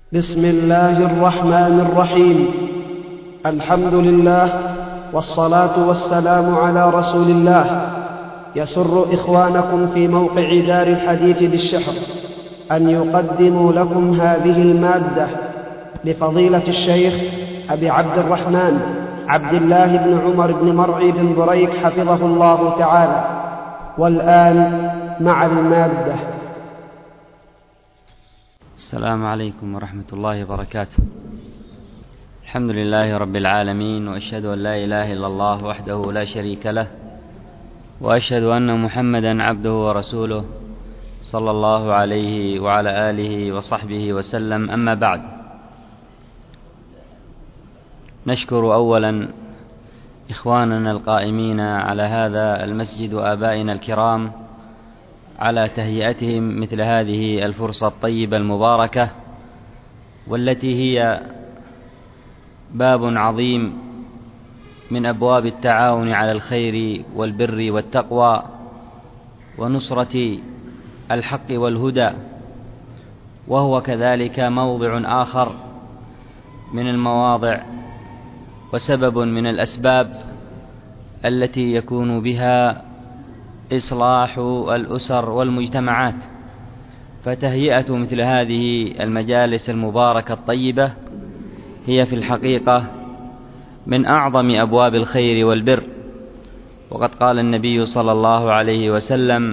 بسم الله الرحمن الرحيم. الحمد لله والصلاة والسلام على رسول الله. يسر إخوانكم في موقع دار الحديث بالشحر أن يقدموا لكم هذه المادة لفضيلة الشيخ أبي عبد الرحمن عبد الله بن عمر بن مرعي بن بريك حفظه الله تعالى. والآن مع المادة. السلام عليكم ورحمة الله وبركاته. الحمد لله رب العالمين، وأشهد أن لا إله إلا الله وحده لا شريك له، وأشهد أن محمدا عبده ورسوله صلى الله عليه وعلى آله وصحبه وسلم. أما بعد، نشكر أولا إخواننا القائمين على هذا المسجد وآبائنا الكرام على تهيئتهم مثل هذه الفرصة الطيبة المباركة، والتي هي باب عظيم من أبواب التعاون على الخير والبر والتقوى ونصرة الحق والهدى، وهو كذلك موضع آخر من المواضع وسبب من الأسباب التي يكون بها إصلاح الأسر والمجتمعات. فتهيئة مثل هذه المجالس المباركة الطيبة هي في الحقيقة من أعظم أبواب الخير والبر. وقد قال النبي صلى الله عليه وسلم: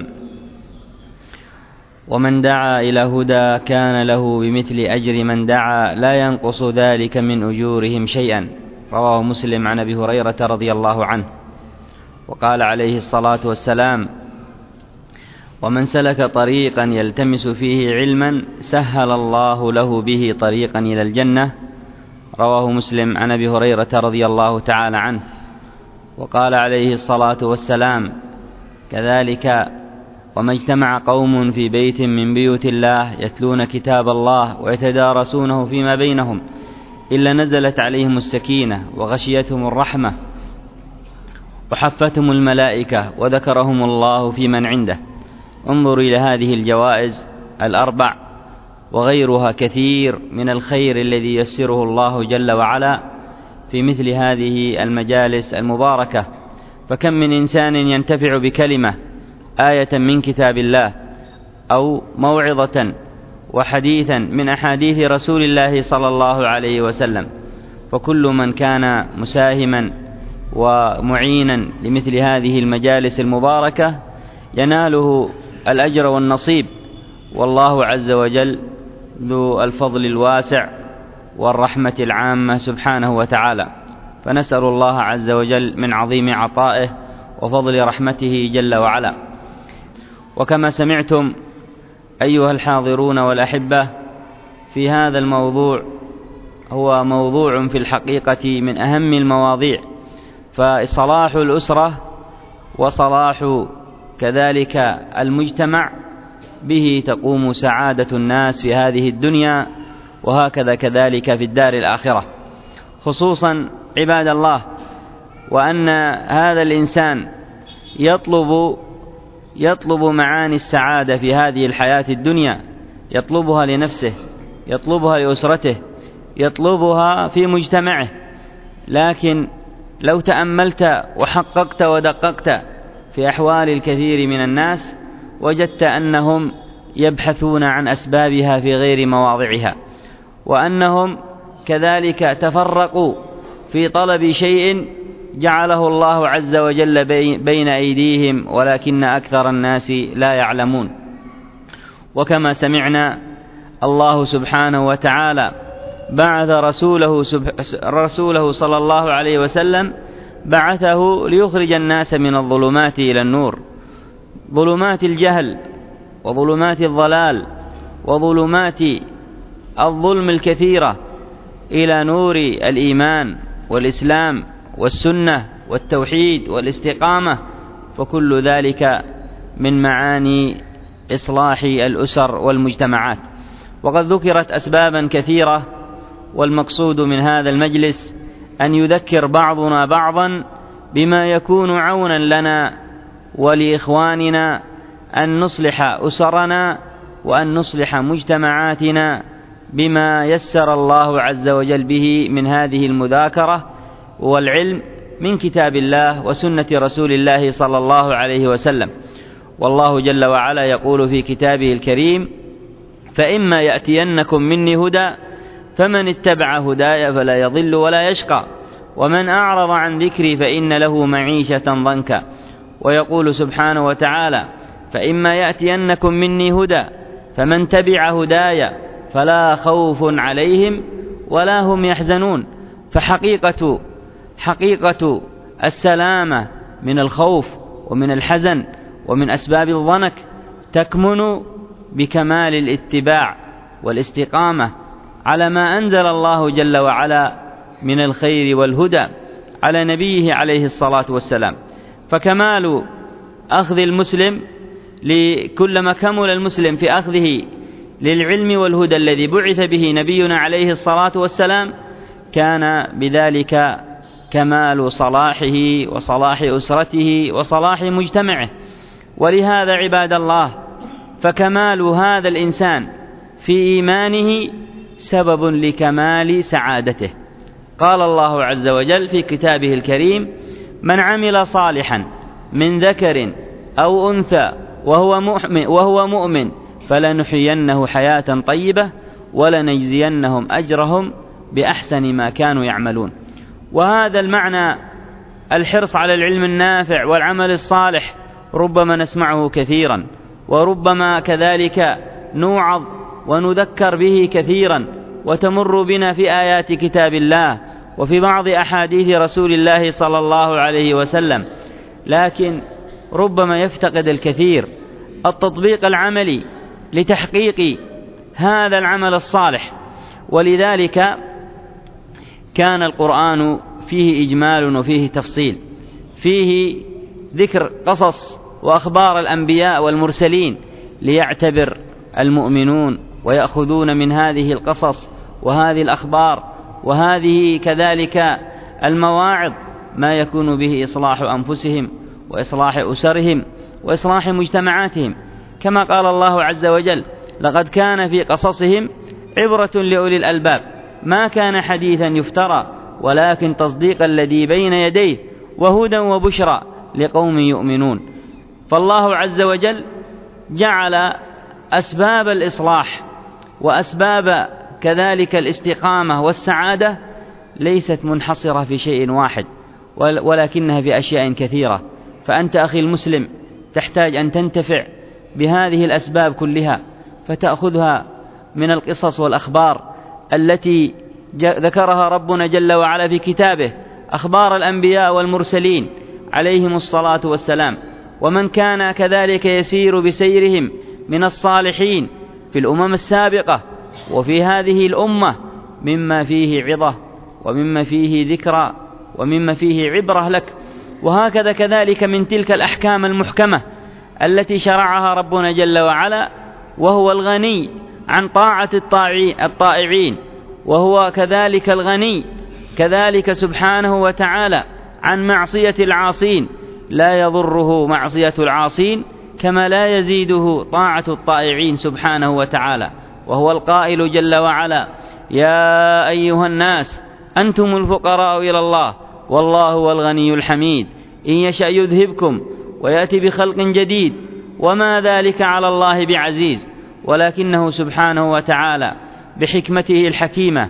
ومن دعا إلى هدى كان له بمثل أجر من دعا لا ينقص ذلك من أجورهم شيئا. رواه مسلم عن أبي هريرة رضي الله عنه. وقال عليه الصلاة والسلام: ومن سلك طريقا يلتمس فيه علما سهل الله له به طريقا إلى الجنة. رواه مسلم عن أبي هريرة رضي الله تعالى عنه. وقال عليه الصلاة والسلام كذلك: وما اجتمع قوم في بيت من بيوت الله يتلون كتاب الله ويتدارسونه فيما بينهم إلا نزلت عليهم السكينة وغشيتهم الرحمة وحفتهم الملائكة وذكرهم الله في من عنده. انظروا إلى هذه الجوائز الأربع وغيرها كثير من الخير الذي يسره الله جل وعلا في مثل هذه المجالس المباركة. فكم من إنسان ينتفع بكلمة آية من كتاب الله أو موعظة وحديثا من أحاديث رسول الله صلى الله عليه وسلم. فكل من كان مساهما ومعينا لمثل هذه المجالس المباركة يناله الأجر والنصيب، والله عز وجل ذو الفضل الواسع والرحمة العامة سبحانه وتعالى. فنسأل الله عز وجل من عظيم عطائه وفضل رحمته جل وعلا. وكما سمعتم أيها الحاضرون والأحبة، في هذا الموضوع هو موضوع في الحقيقة من أهم المواضيع. فصلاح الأسرة وصلاح كذلك المجتمع به تقوم سعادة الناس في هذه الدنيا، وهكذا كذلك في الدار الآخرة. خصوصا عباد الله، وأن هذا الإنسان يطلب معاني السعادة في هذه الحياة الدنيا، يطلبها لنفسه، يطلبها لأسرته، يطلبها في مجتمعه. لكن لو تأملت وحققت ودققت في أحوال الكثير من الناس وجدت أنهم يبحثون عن أسبابها في غير مواضعها، وأنهم كذلك تفرقوا في طلب شيء جعله الله عز وجل بين أيديهم، ولكن أكثر الناس لا يعلمون. وكما سمعنا، الله سبحانه وتعالى بعث رسوله صلى الله عليه وسلم، بعثه ليخرج الناس من الظلمات إلى النور، ظلمات الجهل وظلمات الضلال وظلمات الظلم الكثيرة، إلى نور الإيمان والإسلام والسنة والتوحيد والاستقامة. فكل ذلك من معاني إصلاح الأسر والمجتمعات. وقد ذكرت أسبابا كثيرة، والمقصود من هذا المجلس أن يذكر بعضنا بعضا بما يكون عونا لنا ولإخواننا أن نصلح أسرنا وأن نصلح مجتمعاتنا بما يسر الله عز وجل به من هذه المذاكرة والعلم من كتاب الله وسنة رسول الله صلى الله عليه وسلم. والله جل وعلا يقول في كتابه الكريم: فإما يأتينكم مني هدى فمن اتبع هداي فلا يضل ولا يشقى ومن أعرض عن ذكري فإن له معيشة ضنكا. ويقول سبحانه وتعالى: فإما يأتينكم مني هدى فمن تبع هداي فلا خوف عليهم ولا هم يحزنون. فحقيقة السلامة من الخوف ومن الحزن ومن أسباب الضنك تكمن بكمال الاتباع والاستقامة على ما أنزل الله جل وعلا من الخير والهدى على نبيه عليه الصلاة والسلام. فكمال أخذ المسلم كلما كمل المسلم في أخذه للعلم والهدى الذي بعث به نبينا عليه الصلاة والسلام كان بذلك كمال صلاحه وصلاح أسرته وصلاح مجتمعه. ولهذا عباد الله فكمال هذا الإنسان في إيمانه سبب لكمال سعادته. قال الله عز وجل في كتابه الكريم: من عمل صالحا من ذكر أو أنثى وهو مؤمن فلنحيينه حياة طيبة ولنجزينهم أجرهم بأحسن ما كانوا يعملون. وهذا المعنى الحرص على العلم النافع والعمل الصالح ربما نسمعه كثيرا، وربما كذلك نوعظ ونذكر به كثيرا، وتمر بنا في آيات كتاب الله وفي بعض أحاديث رسول الله صلى الله عليه وسلم، لكن ربما يفتقد الكثير التطبيق العملي لتحقيق هذا العمل الصالح. ولذلك كان القرآن فيه إجمال وفيه تفصيل، فيه ذكر قصص وأخبار الأنبياء والمرسلين ليعتبر المؤمنون ويأخذون من هذه القصص وهذه الأخبار وهذه كذلك المواعظ ما يكون به إصلاح أنفسهم وإصلاح أسرهم وإصلاح مجتمعاتهم. كما قال الله عز وجل: لقد كان في قصصهم عبرة لأولي الألباب ما كان حديثا يفترى ولكن تصديق الذي بين يديه وهدى وبشرى لقوم يؤمنون. فالله عز وجل جعل أسباب الإصلاح وأسباب كذلك الاستقامة والسعادة ليست منحصرة في شيء واحد، ولكنها في أشياء كثيرة. فأنت أخي المسلم تحتاج أن تنتفع بهذه الأسباب كلها، فتأخذها من القصص والأخبار التي ذكرها ربنا جل وعلا في كتابه، أخبار الأنبياء والمرسلين عليهم الصلاة والسلام، ومن كان كذلك يسير بسيرهم من الصالحين في الأمم السابقة وفي هذه الأمة، مما فيه عظة ومما فيه ذكرى ومما فيه عبرة لك. وهكذا كذلك من تلك الأحكام المحكمة التي شرعها ربنا جل وعلا، وهو الغني عن طاعة الطائعين، وهو كذلك الغني كذلك سبحانه وتعالى عن معصية العاصين، لا يضره معصية العاصين كما لا يزيده طاعة الطائعين سبحانه وتعالى. وهو القائل جل وعلا: يا أيها الناس أنتم الفقراء إلى الله والله هو الغني الحميد إن يشأ يذهبكم ويأتي بخلق جديد وما ذلك على الله بعزيز. ولكنه سبحانه وتعالى بحكمته الحكيمة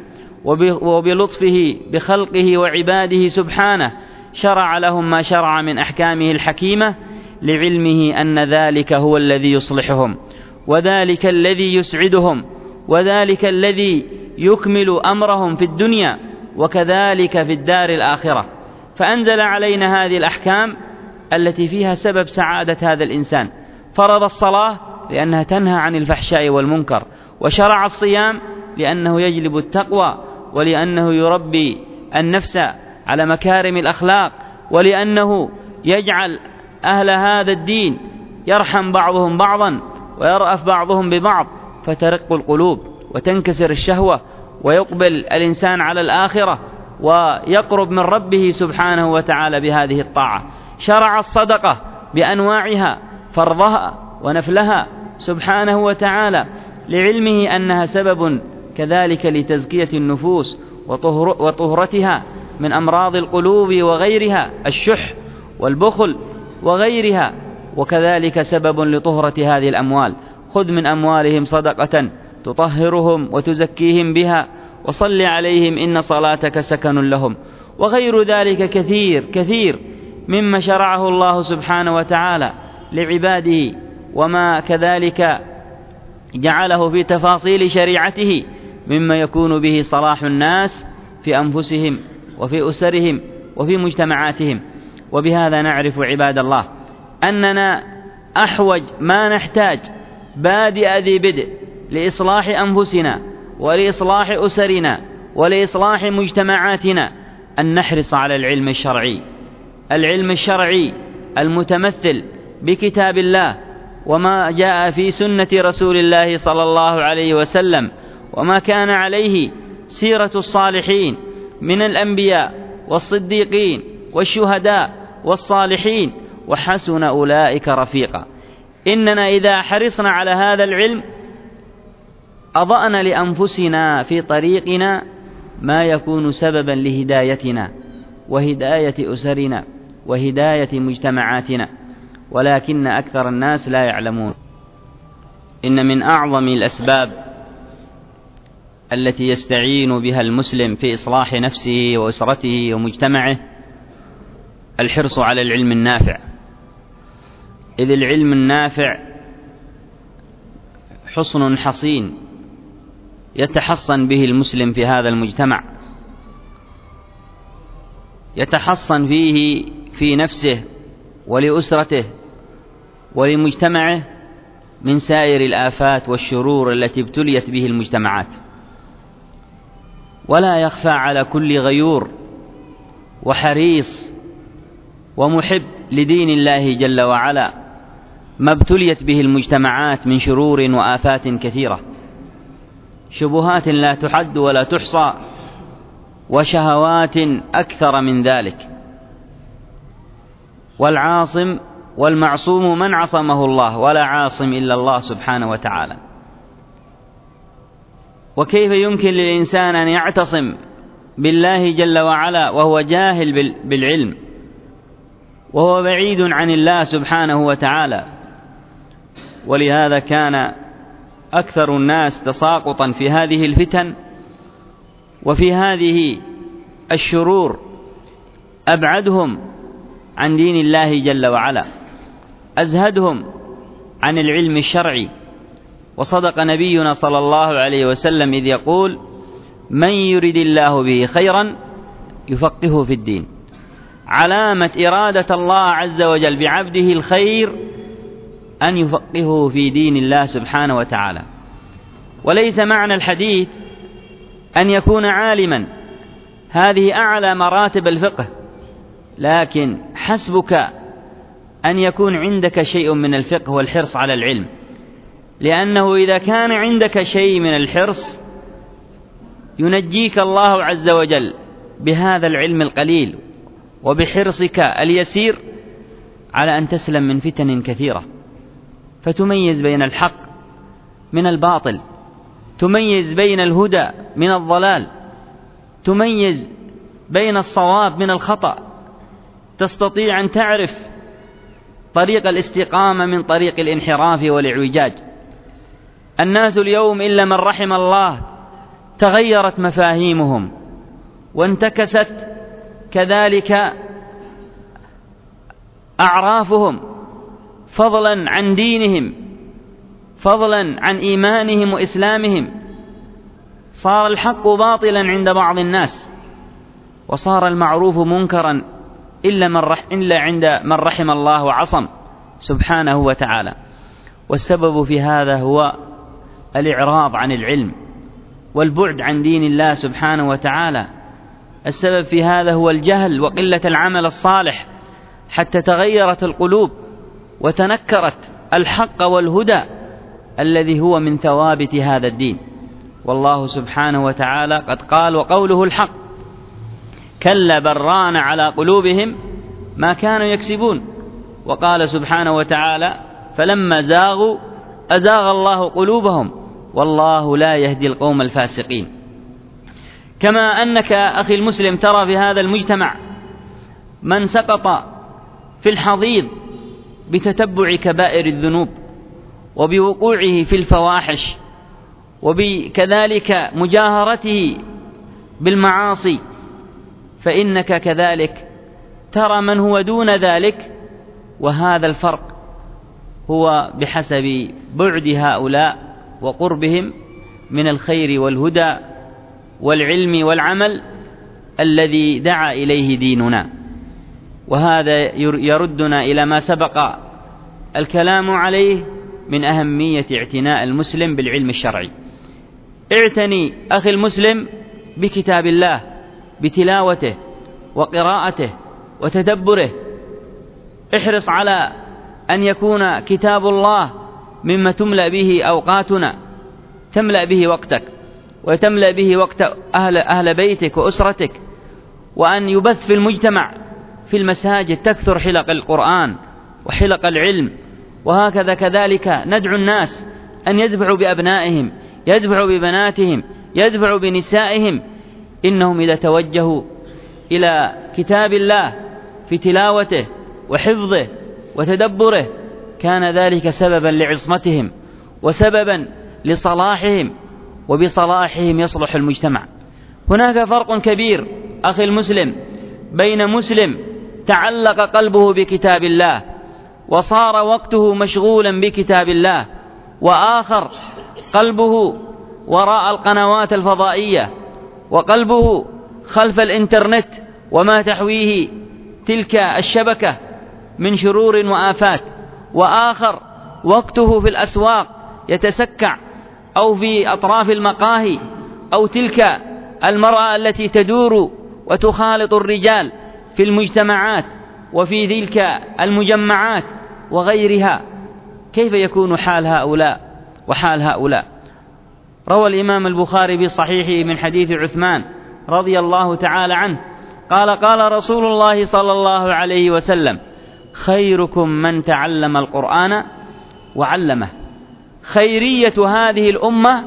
وبلطفه بخلقه وعباده سبحانه شرع لهم ما شرع من أحكامه الحكيمة، لعلمه أن ذلك هو الذي يصلحهم، وذلك الذي يسعدهم، وذلك الذي يكمل أمرهم في الدنيا وكذلك في الدار الآخرة. فأنزل علينا هذه الأحكام التي فيها سبب سعادة هذا الإنسان. فرض الصلاة لأنها تنهى عن الفحشاء والمنكر، وشرع الصيام لأنه يجلب التقوى، ولأنه يربي النفس على مكارم الأخلاق، ولأنه يجعل أهل هذا الدين يرحم بعضهم بعضا ويرأف بعضهم ببعض، فترق القلوب وتنكسر الشهوة ويقبل الإنسان على الآخرة ويقرب من ربه سبحانه وتعالى بهذه الطاعة. شرع الصدقة بأنواعها، فرضها ونفلها سبحانه وتعالى، لعلمه أنها سبب كذلك لتزكية النفوس وطهرتها من أمراض القلوب وغيرها، الشح والبخل وغيرها، وكذلك سبب لطهرة هذه الأموال. خذ من أموالهم صدقة تطهرهم وتزكيهم بها، وصل عليهم إن صلاتك سكن لهم. وغير ذلك كثير كثير مما شرعه الله سبحانه وتعالى لعباده، وما كذلك جعله في تفاصيل شريعته مما يكون به صلاح الناس في أنفسهم وفي أسرهم وفي مجتمعاتهم. وبهذا نعرف عباد الله أننا أحوج ما نحتاج بادئ ذي بدء لإصلاح أنفسنا ولإصلاح أسرنا ولإصلاح مجتمعاتنا أن نحرص على العلم الشرعي، العلم الشرعي المتمثل بكتاب الله وما جاء في سنة رسول الله صلى الله عليه وسلم، وما كان عليه سيرة الصالحين من الأنبياء والصديقين والشهداء والصالحين، وحسن أولئك رفيقا. إننا إذا حرصنا على هذا العلم أضأنا لأنفسنا في طريقنا ما يكون سببا لهدايتنا وهداية أسرنا وهداية مجتمعاتنا، ولكن أكثر الناس لا يعلمون. إن من أعظم الأسباب التي يستعين بها المسلم في إصلاح نفسه وأسرته ومجتمعه الحرص على العلم النافع، إذ العلم النافع حصن حصين يتحصن به المسلم في هذا المجتمع، يتحصن فيه في نفسه ولأسرته ولمجتمعه من سائر الآفات والشرور التي ابتليت به المجتمعات. ولا يخفى على كل غيور وحريص ومحب لدين الله جل وعلا ما ابتليت به المجتمعات من شرور وآفات كثيرة، شبهات لا تحد ولا تحصى، وشهوات أكثر من ذلك. والعاصم والمعصوم من عصمه الله، ولا عاصم إلا الله سبحانه وتعالى. وكيف يمكن للإنسان أن يعتصم بالله جل وعلا وهو جاهل بالعلم وهو بعيد عن الله سبحانه وتعالى؟ ولهذا كان أكثر الناس تساقطا في هذه الفتن وفي هذه الشرور أبعدهم عن دين الله جل وعلا، أزهدهم عن العلم الشرعي. وصدق نبينا صلى الله عليه وسلم إذ يقول: من يرد الله به خيرا يفقهه في الدين. علامة إرادة الله عز وجل بعبده الخير أن يفقهه في دين الله سبحانه وتعالى. وليس معنى الحديث أن يكون عالما، هذه أعلى مراتب الفقه، لكن حسبك أن يكون عندك شيء من الفقه والحرص على العلم، لأنه إذا كان عندك شيء من الحرص ينجيك الله عز وجل بهذا العلم القليل وبحرصك اليسير على أن تسلم من فتن كثيرة، فتميز بين الحق من الباطل، تميز بين الهدى من الضلال، تميز بين الصواب من الخطأ، تستطيع أن تعرف طريق الاستقامة من طريق الانحراف والاعوجاج. الناس اليوم إلا من رحم الله تغيرت مفاهيمهم وانتكست كذلك أعرافهم، فضلا عن دينهم، فضلا عن إيمانهم وإسلامهم. صار الحق باطلا عند بعض الناس، وصار المعروف منكرا إلا عند من رحم الله وعصم سبحانه وتعالى. والسبب في هذا هو الإعراض عن العلم والبعد عن دين الله سبحانه وتعالى. السبب في هذا هو الجهل وقلة العمل الصالح، حتى تغيرت القلوب وتنكرت الحق والهدى الذي هو من ثوابت هذا الدين. والله سبحانه وتعالى قد قال: وقوله الحق، كلا بل ران على قلوبهم ما كانوا يكسبون. وقال سبحانه وتعالى: فلما زاغوا أزاغ الله قلوبهم والله لا يهدي القوم الفاسقين. كما أنك أخي المسلم ترى في هذا المجتمع من سقط في الحضيض بتتبع كبائر الذنوب وبوقوعه في الفواحش وبكذلك مجاهرته بالمعاصي، فإنك كذلك ترى من هو دون ذلك، وهذا الفرق هو بحسب بعد هؤلاء وقربهم من الخير والهدى والعلم والعمل الذي دعا إليه ديننا. وهذا يردنا إلى ما سبق الكلام عليه من أهمية اعتناء المسلم بالعلم الشرعي. اعتني أخي المسلم بكتاب الله، بتلاوته وقراءته وتدبره. احرص على أن يكون كتاب الله مما تملأ به أوقاتنا، تملأ به وقتك وتملأ به وقت أهل بيتك وأسرتك، وأن يبث في المجتمع في المساجد تكثر حلق القرآن وحلق العلم. وهكذا كذلك ندعو الناس أن يدفعوا بأبنائهم، يدفعوا ببناتهم، يدفعوا بنسائهم. إنهم إذا توجهوا إلى كتاب الله في تلاوته وحفظه وتدبره كان ذلك سببا لعصمتهم وسببا لصلاحهم، وبصلاحهم يصلح المجتمع. هناك فرق كبير أخي المسلم بين مسلم تعلق قلبه بكتاب الله وصار وقته مشغولا بكتاب الله، وآخر قلبه وراء القنوات الفضائية، وقلبه خلف الإنترنت وما تحويه تلك الشبكة من شرور وآفات، وآخر وقته في الأسواق يتسكع، أو في أطراف المقاهي، أو تلك المرأة التي تدور وتخالط الرجال في المجتمعات وفي تلك المجمعات وغيرها. كيف يكون حال هؤلاء وحال هؤلاء؟ روى الإمام البخاري بصحيحه من حديث عثمان رضي الله تعالى عنه قال: قال رسول الله صلى الله عليه وسلم: خيركم من تعلم القرآن وعلمه. خيرية هذه الأمة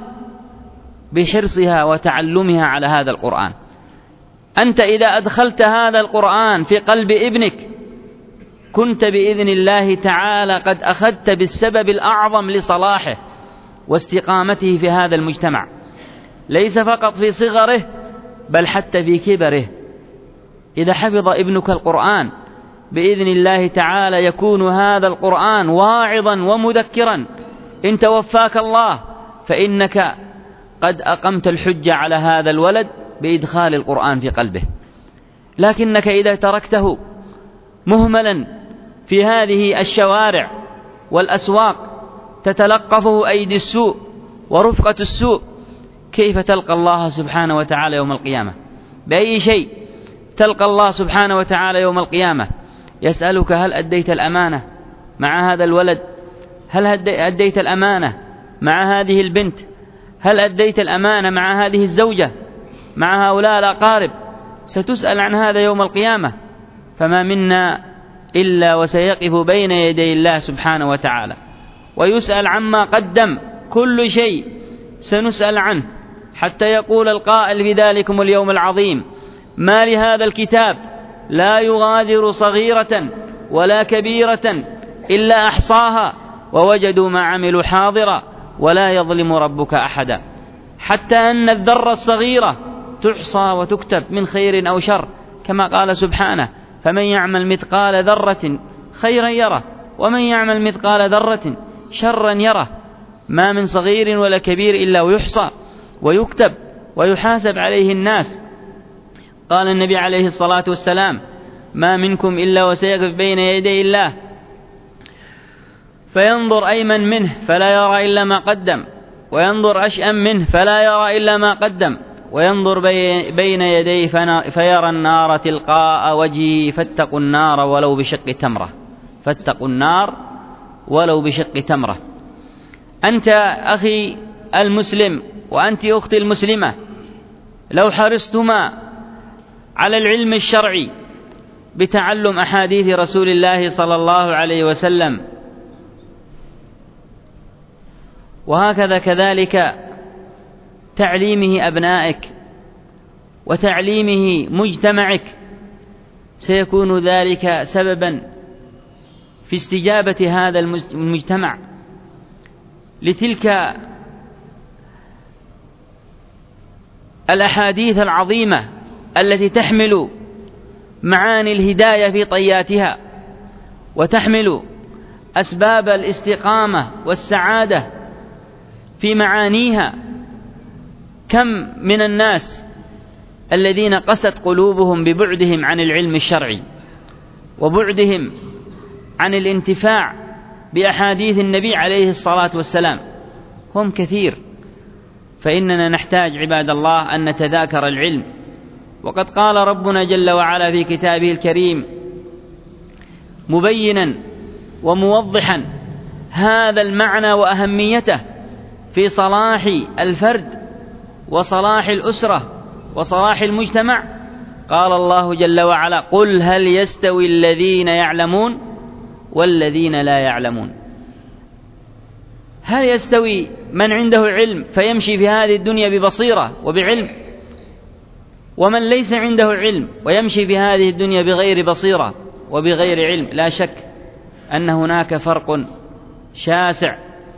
بحرصها وتعلمها على هذا القرآن. أنت إذا أدخلت هذا القرآن في قلب ابنك كنت بإذن الله تعالى قد أخذت بالسبب الأعظم لصلاحه واستقامته في هذا المجتمع، ليس فقط في صغره بل حتى في كبره. إذا حفظ ابنك القرآن بإذن الله تعالى يكون هذا القرآن واعظا ومذكرا. إن توفاك الله فإنك قد أقمت الحجة على هذا الولد بإدخال القرآن في قلبه. لكنك إذا تركته مهملا في هذه الشوارع والأسواق تتلقفه أيدي السوء ورفقة السوء، كيف تلقى الله سبحانه وتعالى يوم القيامة؟ بأي شيء تلقى الله سبحانه وتعالى يوم القيامة؟ يسألك: هل أديت الأمانة مع هذا الولد؟ هل أديت الأمانة مع هذه البنت؟ هل أديت الأمانة مع هذه الزوجة، مع هؤلاء الأقارب؟ ستسأل عن هذا يوم القيامة. فما منا إلا وسيقف بين يدي الله سبحانه وتعالى ويسأل عما قدم. كل شيء سنسأل عنه، حتى يقول القائل في ذلكم اليوم العظيم: ما لهذا الكتاب لا يغادر صغيرة ولا كبيرة إلا أحصاها ووجدوا ما عملوا حاضرا ولا يظلم ربك أحدا. حتى أن الذرة الصغيرة تحصى وتكتب من خير أو شر، كما قال سبحانه: فمن يعمل مثقال ذرة خيرا يره ومن يعمل مثقال ذرة شرا يره. ما من صغير ولا كبير إلا ويحصى ويكتب ويحاسب عليه الناس. قال النبي عليه الصلاة والسلام: ما منكم إلا وسيقف بين يدي الله فينظر أيمن منه فلا يرى إلا ما قدم، وينظر أشأم منه فلا يرى إلا ما قدم، وينظر بين يديه فيرى النار تلقاء وجهه فاتقوا النار ولو بشق تمرة. فاتقوا النار ولو بشق تمرة. أنت أخي المسلم وأنت أختي المسلمة لو حرصتما على العلم الشرعي بتعلم أحاديث رسول الله صلى الله عليه وسلم وهكذا كذلك تعليمه أبنائك وتعليمه مجتمعك سيكون ذلك سببا في استجابة هذا المجتمع لتلك الأحاديث العظيمة التي تحمل معاني الهداية في طياتها وتحمل أسباب الاستقامة والسعادة في معانيها. كم من الناس الذين قست قلوبهم ببعدهم عن العلم الشرعي وبعدهم عن الانتفاع بأحاديث النبي عليه الصلاة والسلام، هم كثير. فإننا نحتاج عباد الله أن نتذاكر العلم، وقد قال ربنا جل وعلا في كتابه الكريم مبينا وموضحا هذا المعنى وأهميته في صلاح الفرد وصلاح الأسرة وصلاح المجتمع. قال الله جل وعلا: قل هل يستوي الذين يعلمون والذين لا يعلمون؟ هل يستوي من عنده علم فيمشي في هذه الدنيا ببصيرة وبعلم، ومن ليس عنده علم ويمشي في هذه الدنيا بغير بصيرة وبغير علم؟ لا شك أن هناك فرق شاسع.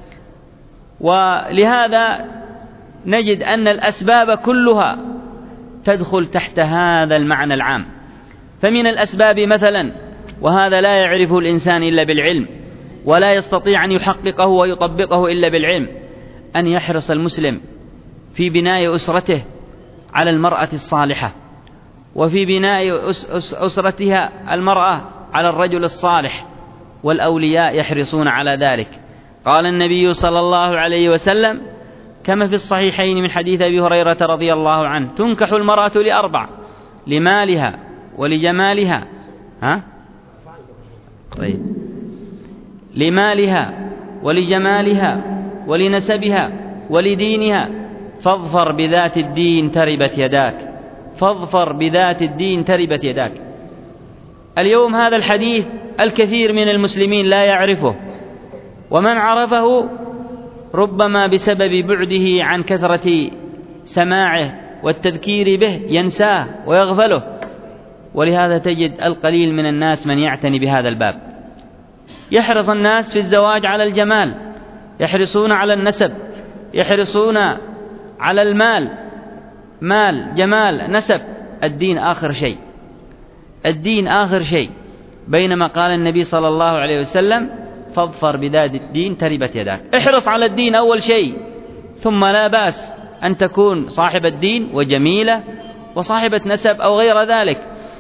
ولهذا نجد أن الأسباب كلها تدخل تحت هذا المعنى العام. فمن الأسباب مثلا، وهذا لا يعرفه الإنسان إلا بالعلم ولا يستطيع أن يحققه ويطبقه إلا بالعلم، أن يحرص المسلم في بناء أسرته على المرأة الصالحة، وفي بناء أسرتها المرأة على الرجل الصالح، والأولياء يحرصون على ذلك. قال النبي صلى الله عليه وسلم كما في الصحيحين من حديث أبي هريرة رضي الله عنه: تنكح المرأة لأربع: لمالها ولجمالها لمالها ولجمالها ولنسبها ولدينها، فاظفر بذات الدين تربت يداك. فاظفر بذات الدين تربت يداك. اليوم هذا الحديث الكثير من المسلمين لا يعرفه، ومن عرفه ربما بسبب بعده عن كثرة سماعه والتذكير به ينساه ويغفله. ولهذا تجد القليل من الناس من يعتني بهذا الباب. يحرص الناس في الزواج على الجمال، يحرصون على النسب، يحرصون على المال، مال جمال نسب. الدين آخر شيء، الدين آخر شيء. بينما قال النبي صلى الله عليه وسلم: فاظفر بذات الدين تربت يداك. احرص على الدين أول شيء، ثم لا بأس أن تكون صاحب الدين وجميلة وصاحبة نسب أو غير ذلك،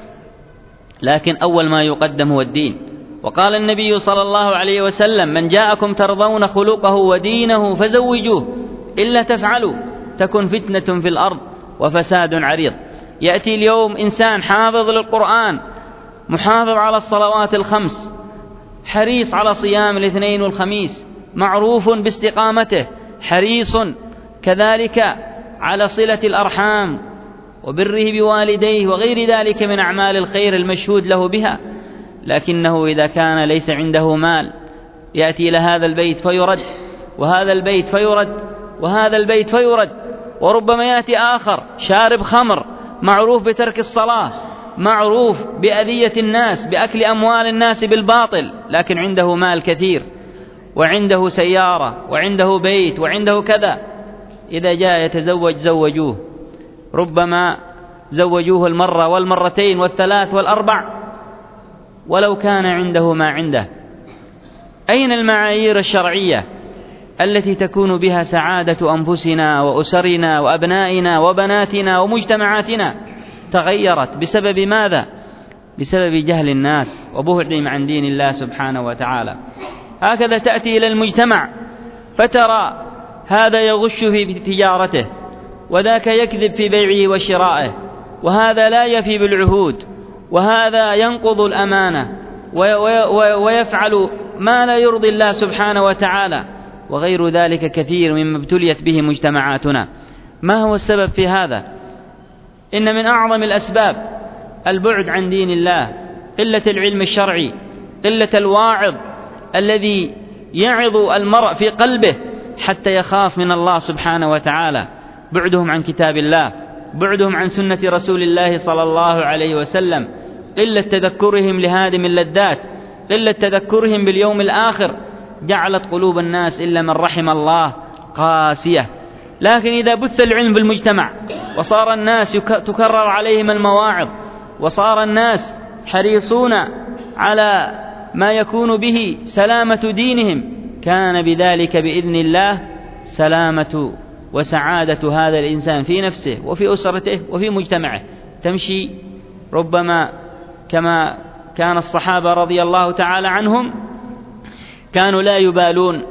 لكن أول ما يقدم هو الدين. وقال النبي صلى الله عليه وسلم: من جاءكم ترضون خلقه ودينه فزوجوه، إلا تفعلوا تكن فتنة في الأرض وفساد عريض. يأتي اليوم إنسان حافظ للقرآن، محافظ على الصلوات الخمس، حريص على صيام الاثنين والخميس، معروف باستقامته، حريص كذلك على صلة الأرحام وبره بوالديه وغير ذلك من أعمال الخير المشهود له بها، لكنه إذا كان ليس عنده مال يأتي إلى هذا البيت فيرد، وهذا البيت فيرد، وهذا البيت فيرد. وربما يأتي آخر شارب خمر، معروف بترك الصلاة، معروف بأذية الناس، بأكل أموال الناس بالباطل، لكن عنده مال كثير وعنده سيارة وعنده بيت وعنده كذا. إذا جاء يتزوج زوجوه، ربما زوجوه المرة والمرتين والثلاث والأربع، ولو كان عنده ما عنده. أين المعايير الشرعية التي تكون بها سعادة أنفسنا وأسرنا وأبنائنا وبناتنا ومجتمعاتنا؟ تغيرت بسبب ماذا؟ بسبب جهل الناس وبعدهم عن دين الله سبحانه وتعالى. هكذا تأتي إلى المجتمع فترى هذا يغش في تجارته، وذاك يكذب في بيعه وشرائه، وهذا لا يفي بالعهود، وهذا ينقض الأمانة ويفعل ما لا يرضي الله سبحانه وتعالى، وغير ذلك كثير مما ابتليت به مجتمعاتنا. ما هو السبب في هذا؟ إن من أعظم الأسباب البعد عن دين الله، قلة العلم الشرعي، قلة الواعظ الذي يعظ المرء في قلبه حتى يخاف من الله سبحانه وتعالى. بعدهم عن كتاب الله، بعدهم عن سنة رسول الله صلى الله عليه وسلم، قلة تذكرهم لهادم اللذات، قلة تذكرهم باليوم الآخر جعلت قلوب الناس إلا من رحم الله قاسية. لكن إذا بث العلم بالمجتمع وصار الناس تكرر عليهم المواعظ، وصار الناس حريصون على ما يكون به سلامة دينهم، كان بذلك بإذن الله سلامة وسعادة هذا الإنسان في نفسه وفي أسرته وفي مجتمعه تمشي. ربما كما كان الصحابة رضي الله تعالى عنهم كانوا لا يبالون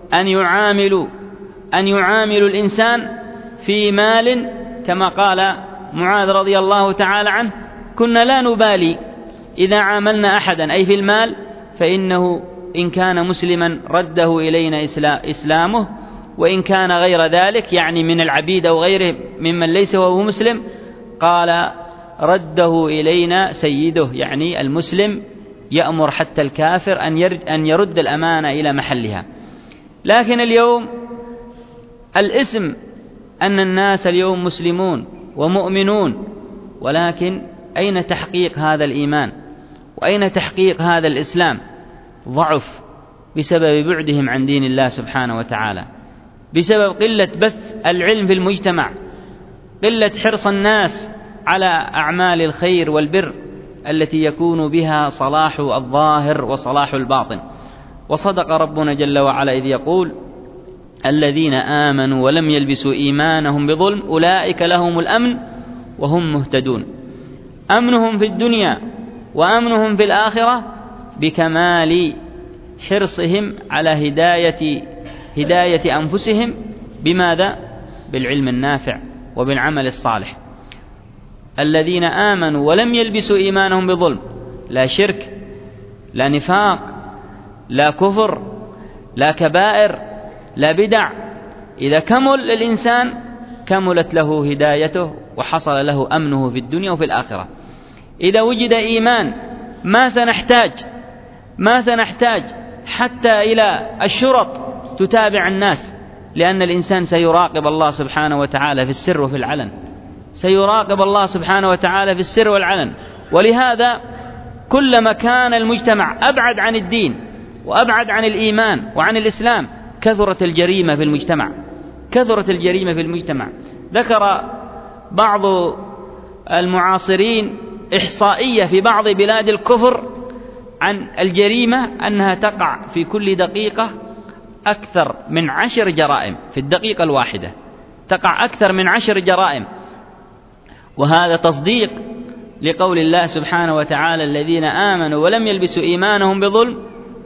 أن يعاملوا الإنسان في مال، كما قال معاذ رضي الله تعالى عنه: كنا لا نبالي إذا عاملنا أحدا أي في المال، فإنه إن كان مسلما رده إلينا إسلامه، وإن كان غير ذلك يعني من العبيد أو غيره ممن ليس هو مسلم قال رده إلينا سيده، يعني المسلم يأمر حتى الكافر أن يرد الأمانة إلى محلها. لكن اليوم الاسم أن الناس اليوم مسلمون ومؤمنون، ولكن أين تحقيق هذا الإيمان وأين تحقيق هذا الإسلام؟ ضعف بسبب بعدهم عن دين الله سبحانه وتعالى، بسبب قلة بث العلم في المجتمع، قلة حرص الناس على أعمال الخير والبر التي يكون بها صلاح الظاهر وصلاح الباطن. وصدق ربنا جل وعلا إذ يقول: الذين آمنوا ولم يلبسوا إيمانهم بظلم أولئك لهم الأمن وهم مهتدون. أمنهم في الدنيا وأمنهم في الآخرة بكمال حرصهم على هداية أنفسهم. بماذا؟ بالعلم النافع وبالعمل الصالح. الذين آمنوا ولم يلبسوا إيمانهم بظلم، لا شرك، لا نفاق، لا كفر، لا كبائر، لا بدع. إذا كمل الإنسان كملت له هدايته وحصل له أمنه في الدنيا وفي الآخرة. إذا وجد إيمان ما سنحتاج حتى إلى الشرط تتابع الناس، لأن الإنسان سيراقب الله سبحانه وتعالى في السر وفي العلن، سيراقب الله سبحانه وتعالى في السر والعلن. ولهذا كلما كان المجتمع أبعد عن الدين وأبعد عن الإيمان وعن الإسلام كثرت الجريمة في المجتمع. ذكر بعض المعاصرين إحصائية في بعض بلاد الكفر عن الجريمة أنها تقع في كل دقيقة أكثر من 10 جرائم، في الدقيقة الواحدة تقع أكثر من 10 جرائم. وهذا تصديق لقول الله سبحانه وتعالى: الذين آمنوا ولم يلبسوا إيمانهم بظلم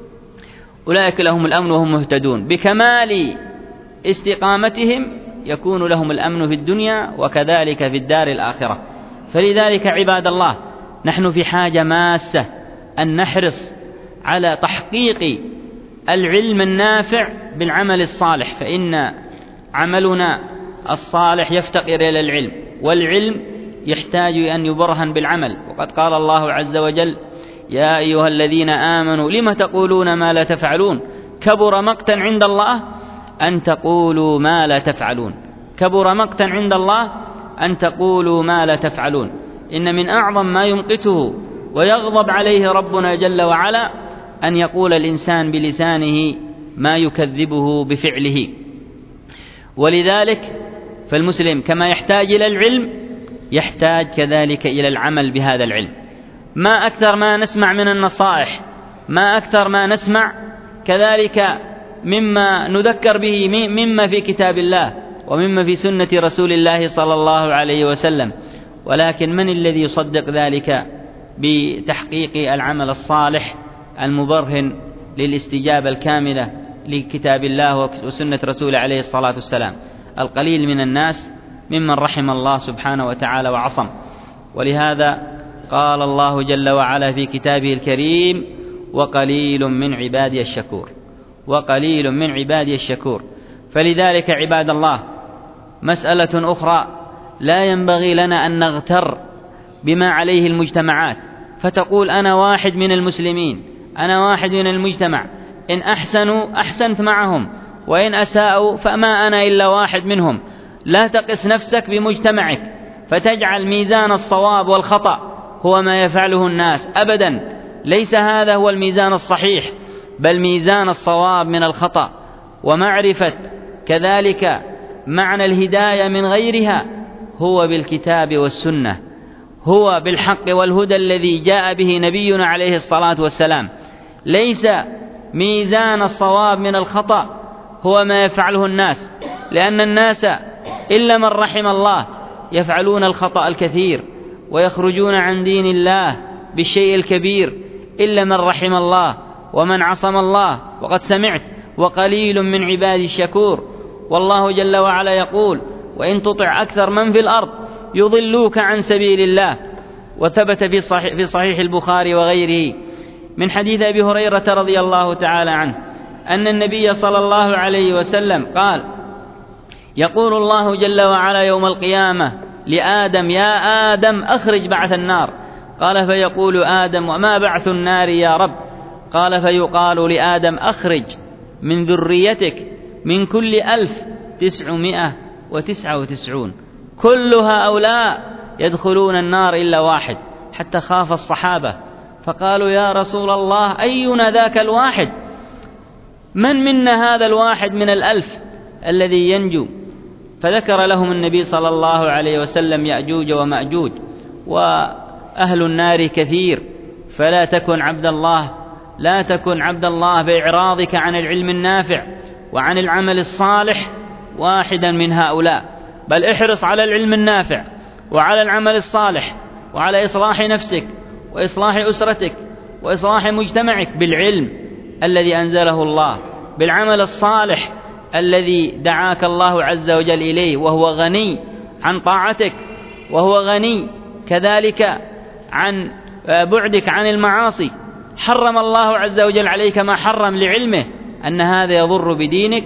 أولئك لهم الأمن وهم مهتدون. بكمال استقامتهم يكون لهم الأمن في الدنيا وكذلك في الدار الآخرة. فلذلك عباد الله نحن في حاجة ماسة أن نحرص على تحقيق العلم النافع بالعمل الصالح، فإن عملنا الصالح يفتقر إلى العلم، والعلم يحتاج أن يبرهن بالعمل. وقد قال الله عز وجل: يا أيها الذين آمنوا لم تقولون ما لا تفعلون كبر مقتا عند الله أن تقولوا ما لا تفعلون. كبر مقتا عند الله أن تقولوا ما لا تفعلون. إن من أعظم ما يمقته ويغضب عليه ربنا جل وعلا أن يقول الإنسان بلسانه ما يكذبه بفعله. ولذلك فالمسلم كما يحتاج إلى العلم يحتاج كذلك إلى العمل بهذا العلم. ما أكثر ما نسمع من النصائح، ما أكثر ما نسمع كذلك مما نذكر به مما في كتاب الله ومما في سنة رسول الله صلى الله عليه وسلم، ولكن من الذي يصدق ذلك بتحقيق العمل الصالح المبرهن للاستجابة الكاملة لكتاب الله وسنة رسوله عليه الصلاة والسلام؟ القليل من الناس ممن رحم الله سبحانه وتعالى وعصم. ولهذا قال الله جل وعلا في كتابه الكريم: وقليل من عبادي الشكور. وقليل من عبادي الشكور. فلذلك عباد الله مسألة أخرى لا ينبغي لنا أن نغتر بما عليه المجتمعات فتقول أنا واحد من المسلمين، أنا واحد من المجتمع، إن أحسنوا أحسنت معهم وإن أساءوا فما أنا إلا واحد منهم. لا تقس نفسك بمجتمعك فتجعل ميزان الصواب والخطأ هو ما يفعله الناس، أبدا، ليس هذا هو الميزان الصحيح، بل ميزان الصواب من الخطأ، ومعرفة كذلك معنى الهداية من غيرها هو بالكتاب والسنة، هو بالحق والهدى الذي جاء به نبينا عليه الصلاة والسلام. ليس ميزان الصواب من الخطأ هو ما يفعله الناس، لأن الناس إلا من رحم الله يفعلون الخطأ الكثير ويخرجون عن دين الله بالشيء الكبير، إلا من رحم الله ومن عصم الله. وقد سمعت وقليل من عبادي الشكور، والله جل وعلا يقول: وإن تطع أكثر من في الأرض يضلوك عن سبيل الله. وثبت في صحيح البخاري وغيره من حديث أبي هريرة رضي الله تعالى عنه أن النبي صلى الله عليه وسلم قال: يقول الله جل وعلا يوم القيامة لآدم: يا آدم أخرج بعث النار. قال: فيقول آدم: وما بعث النار يا رب؟ قال: فيقال لآدم: أخرج من ذريتك من كل 1999 كل هؤلاء يدخلون النار إلا واحد. حتى خاف الصحابة فقالوا: يا رسول الله، أينا ذاك الواحد؟ من منا هذا الواحد من 1000 الذي ينجو؟ فذكر لهم النبي صلى الله عليه وسلم يأجوج ومأجوج، وأهل النار كثير، فلا تكن عبد الله بإعراضك عن العلم النافع وعن العمل الصالح واحدا من هؤلاء، بل احرص على العلم النافع وعلى العمل الصالح وعلى إصلاح نفسك وإصلاح أسرتك وإصلاح مجتمعك بالعلم الذي أنزله الله، بالعمل الصالح الذي دعاك الله عز وجل إليه، وهو غني عن طاعتك، وهو غني كذلك عن بعدك عن المعاصي. حرم الله عز وجل عليك ما حرم لعلمه أن هذا يضر بدينك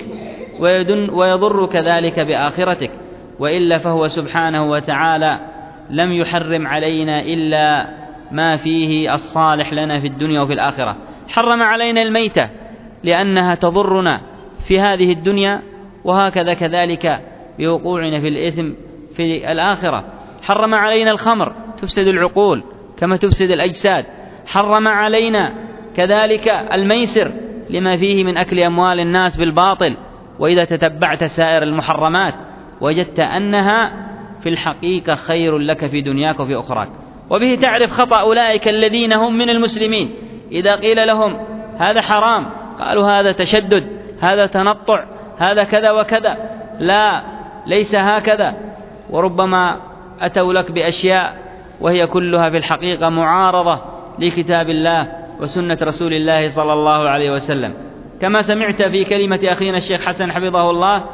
ويضر كذلك بآخرتك، وإلا فهو سبحانه وتعالى لم يحرم علينا إلا ما فيه الصالح لنا في الدنيا وفي الآخرة. حرم علينا الميتة لأنها تضرنا في هذه الدنيا، وهكذا كذلك بوقوعنا في الإثم في الآخرة. حرم علينا الخمر، تفسد العقول كما تفسد الأجساد. حرم علينا كذلك الميسر لما فيه من أكل أموال الناس بالباطل، وإذا تتبعت سائر المحرمات وجدت أنها في الحقيقة خير لك في دنياك وفي أخراك. وبه تعرف خطأ أولئك الذين هم من المسلمين، إذا قيل لهم هذا حرام قالوا هذا تشدد، هذا تنطع، هذا كذا وكذا. لا، ليس هكذا. وربما أتوا لك بأشياء وهي كلها في الحقيقة معارضة لكتاب الله وسنة رسول الله صلى الله عليه وسلم. كما سمعت في كلمة أخينا الشيخ حسن حفظه الله: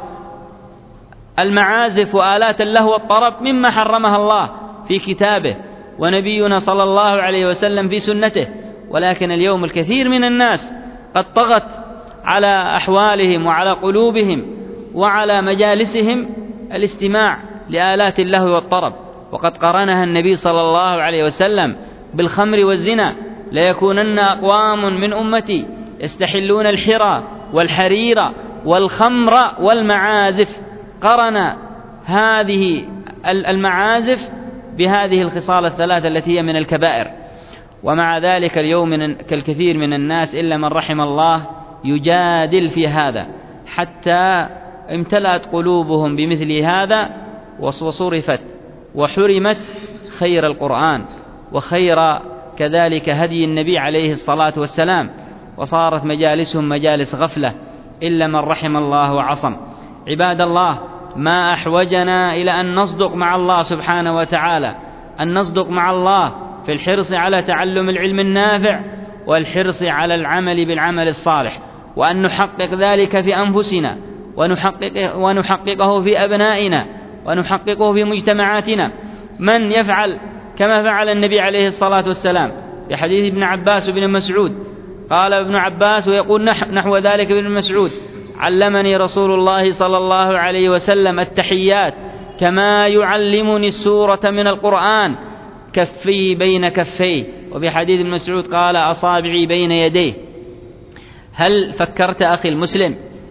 المعازف وآلات اللهو والطرب مما حرمها الله في كتابه ونبينا صلى الله عليه وسلم في سنته. ولكن اليوم الكثير من الناس قد طغت على أحوالهم وعلى قلوبهم وعلى مجالسهم الاستماع لآلات اللهو والطرب، وقد قرنها النبي صلى الله عليه وسلم بالخمر والزنا: ليكونن أقوام من أمتي يستحلون الحرى والحرير والخمر والمعازف. قرن هذه المعازف بهذه الخصال الثلاثة التي هي من الكبائر. ومع ذلك اليوم كالكثير من الناس إلا من رحم الله يجادل في هذا، حتى امتلأت قلوبهم بمثل هذا وصرفت وحرمت خير القرآن وخير كذلك هدي النبي عليه الصلاة والسلام، وصارت مجالسهم مجالس غفلة إلا من رحم الله وعصم. عباد الله، ما أحوجنا إلى أن نصدق مع الله سبحانه وتعالى، أن نصدق مع الله في الحرص على تعلم العلم النافع والحرص على العمل بالعمل الصالح، وأن نحقق ذلك في أنفسنا ونحققه في أبنائنا ونحققه في مجتمعاتنا. من يفعل كما فعل النبي عليه الصلاة والسلام في حديث ابن عباس وابن مسعود، قال ابن عباس ويقول نحو ذلك ابن مسعود: علمني رسول الله صلى الله عليه وسلم التحيات كما يعلمني السورة من القرآن، كفي بين كفيه. وفي حديث ابن مسعود قال: أصابعي بين يديه. هل فكرت أخي المسلم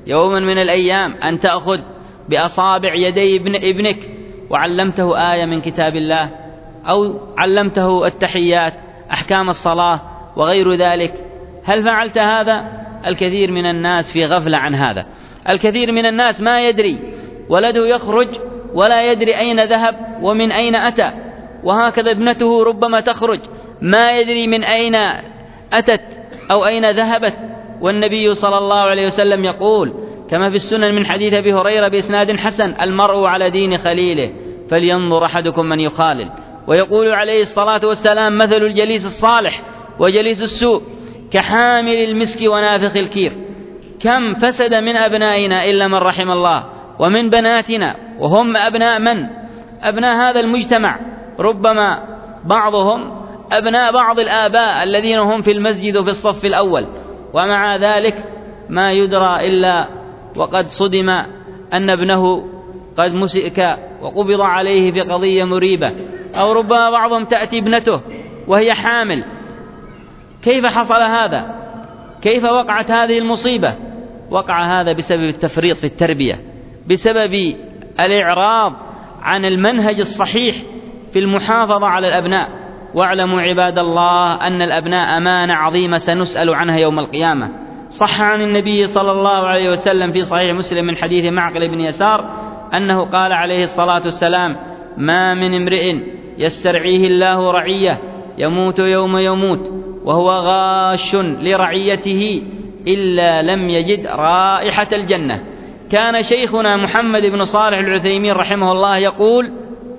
يوما من الأيام أن تأخذ بأصابع يدي ابنك وعلمته آية من كتاب الله، أو علمته التحيات، أحكام الصلاة وغير ذلك؟ هل فعلت هذا؟ الكثير من الناس في غفلة عن هذا. الكثير من الناس ما يدري، ولده يخرج ولا يدري أين ذهب ومن أين أتى، وهكذا ابنته ربما تخرج ما يدري من أين أتت أو أين ذهبت. والنبي صلى الله عليه وسلم يقول كما في السنن من حديث أبي هريرة بإسناد حسن: المرء على دين خليله فلينظر أحدكم من يخالل. ويقول عليه الصلاة والسلام: مثل الجليس الصالح وجليس السوء كحامل المسك ونافخ الكير. كم فسد من أبنائنا إلا من رحم الله، ومن بناتنا، وهم أبناء من؟ أبناء هذا المجتمع، ربما بعضهم أبناء بعض الآباء الذين هم في المسجد وفي الصف الأول، ومع ذلك ما يدرى إلا وقد صدم أن ابنه قد مسك وقبض عليه في قضية مريبة. أو ربما بعضهم تأتي ابنته وهي حامل. كيف حصل هذا؟ كيف وقعت هذه المصيبة؟ وقع هذا بسبب التفريط في التربية، بسبب الإعراض عن المنهج الصحيح في المحافظة على الأبناء. واعلموا عباد الله أن الأبناء أمانة عظيمة سنسأل عنها يوم القيامة. صح عن النبي صلى الله عليه وسلم في صحيح مسلم من حديث معقل بن يسار أنه قال عليه الصلاة والسلام: ما من امرئ يسترعيه الله رعية يموت يوم يموت وهو غاش لرعيته إلا لم يجد رائحة الجنة. كان شيخنا محمد بن صالح العثيمين رحمه الله يقول: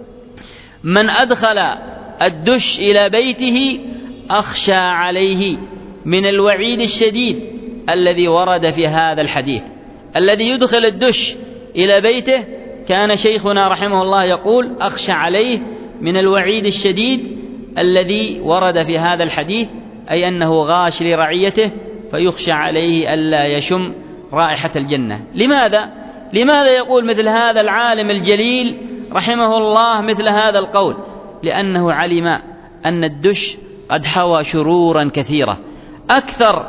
من أدخل الدش إلى بيته أخشى عليه من الوعيد الشديد الذي ورد في هذا الحديث. الذي يدخل الدش إلى بيته كان شيخنا رحمه الله يقول: أخشى عليه من الوعيد الشديد الذي ورد في هذا الحديث، أي أنه غاش لرعيته فيخشى عليه ألا يشم رائحة الجنة. لماذا يقول مثل هذا العالم الجليل رحمه الله مثل هذا القول؟ لأنه علم أن الدش قد حوى شرورا كثيرة. أكثر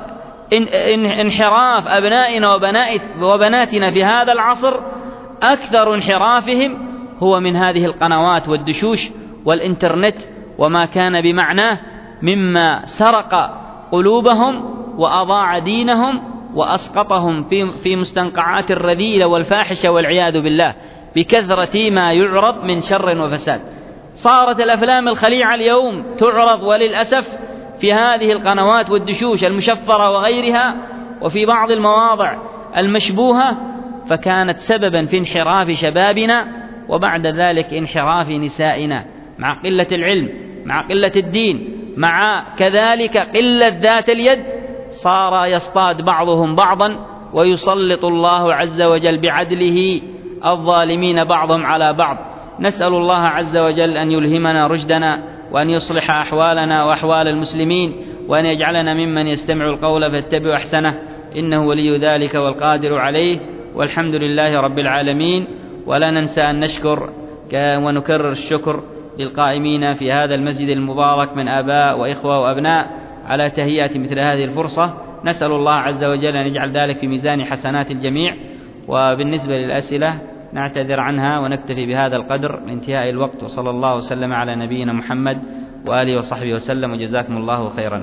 انحراف أبنائنا وبناتنا في هذا العصر، أكثر انحرافهم هو من هذه القنوات والدشوش والإنترنت وما كان بمعناه، مما سرق قلوبهم وأضاع دينهم وأسقطهم في مستنقعات الرذيلة والفاحشة والعياذ بالله، بكثرة ما يعرض من شر وفساد. صارت الأفلام الخليعة اليوم تعرض وللأسف في هذه القنوات والدشوش المشفرة وغيرها، وفي بعض المواضع المشبوهة، فكانت سببا في انحراف شبابنا، وبعد ذلك انحراف نسائنا، مع قلة العلم، مع قلة الدين، مع كذلك قلة ذات اليد، صار يصطاد بعضهم بعضا، ويسلط الله عز وجل بعدله الظالمين بعضهم على بعض. نسأل الله عز وجل أن يلهمنا رشدنا، وأن يصلح أحوالنا وأحوال المسلمين، وأن يجعلنا ممن يستمع القول فيتبع أحسنه، إنه ولي ذلك والقادر عليه، والحمد لله رب العالمين. ولا ننسى أن نشكر ونكرر الشكر للقائمين في هذا المسجد المبارك من آباء وإخوة وأبناء على تهيئة مثل هذه الفرصة. نسأل الله عز وجل أن يجعل ذلك في ميزان حسنات الجميع. وبالنسبة للأسئلة نعتذر عنها ونكتفي بهذا القدر لانتهاء الوقت، وصلى الله وسلم على نبينا محمد وآله وصحبه وسلم، وجزاكم الله خيرا.